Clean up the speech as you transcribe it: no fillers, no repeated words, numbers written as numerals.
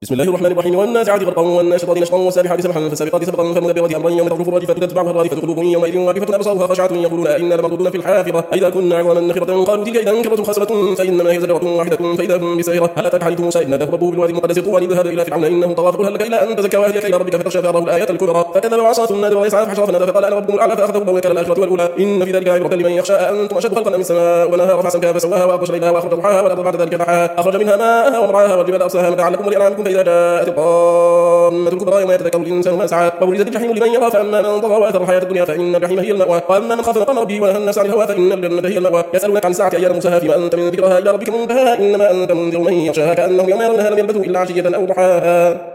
بسم الله الرحمن الرحيم. والنازعات غرقا والناشطات نشطا والسابحات سبحا فالسابقات سبقا فالمدبرات امرا يوم ترجف الراجفة تتبعها الرادفة قلوب يومئذ واقفة ابصارها خاشعة يقولون أئنا لمردودون في الحافرة أئذا كنا عظاما نخرة قالوا تلك إذا كرة خاسرة فإنما هي زجرة واحدة فإذا هم بساهرة هل أتاك حديث موسى إذ ناداه ربه بالوادي المقدس طوى اذهب إلى فرعون إنه طغى فقل هل لك إلى أن تزكى وأهديك إلى ربك فتخشى فأراه الآية الكبرى فكذب وعصى ثم نادى ويسعى فحشر فنادى فقال أنا ربكم الأعلى فأخذه الله وكان الآخرة والأولى إن في ذلك عبرة لمن يخشى أنتم أشد خلقا من السماء وبناها رفع سمكها فسواها وأغطش ليلها وأخرج ضحاها والأرض بعد ذلك دحاها أخرج منها ماءها ومرعاها والجبال أرساها متاعا لكم ولأنعامكم فإذا جاءت الطامة الكبرى يوم يتذكر الإنسان ما سعى وبرزت الجحيم لمن يرى فأما من طغى وآثر الحياة الدنيا فإن الجحيم هي المأوى وأما من خاف مقام ربه ونهى النفس عن الهوى فإن الجنة هي المأوى يسألونك عن الساعة أيان مرساها فيما أنت من ذكرها إلى ربك منتهاها إنما أنت منذر من يخشاها كأنهم يوم يرونها لم يلبثوا إلا عشية أو ضحاها.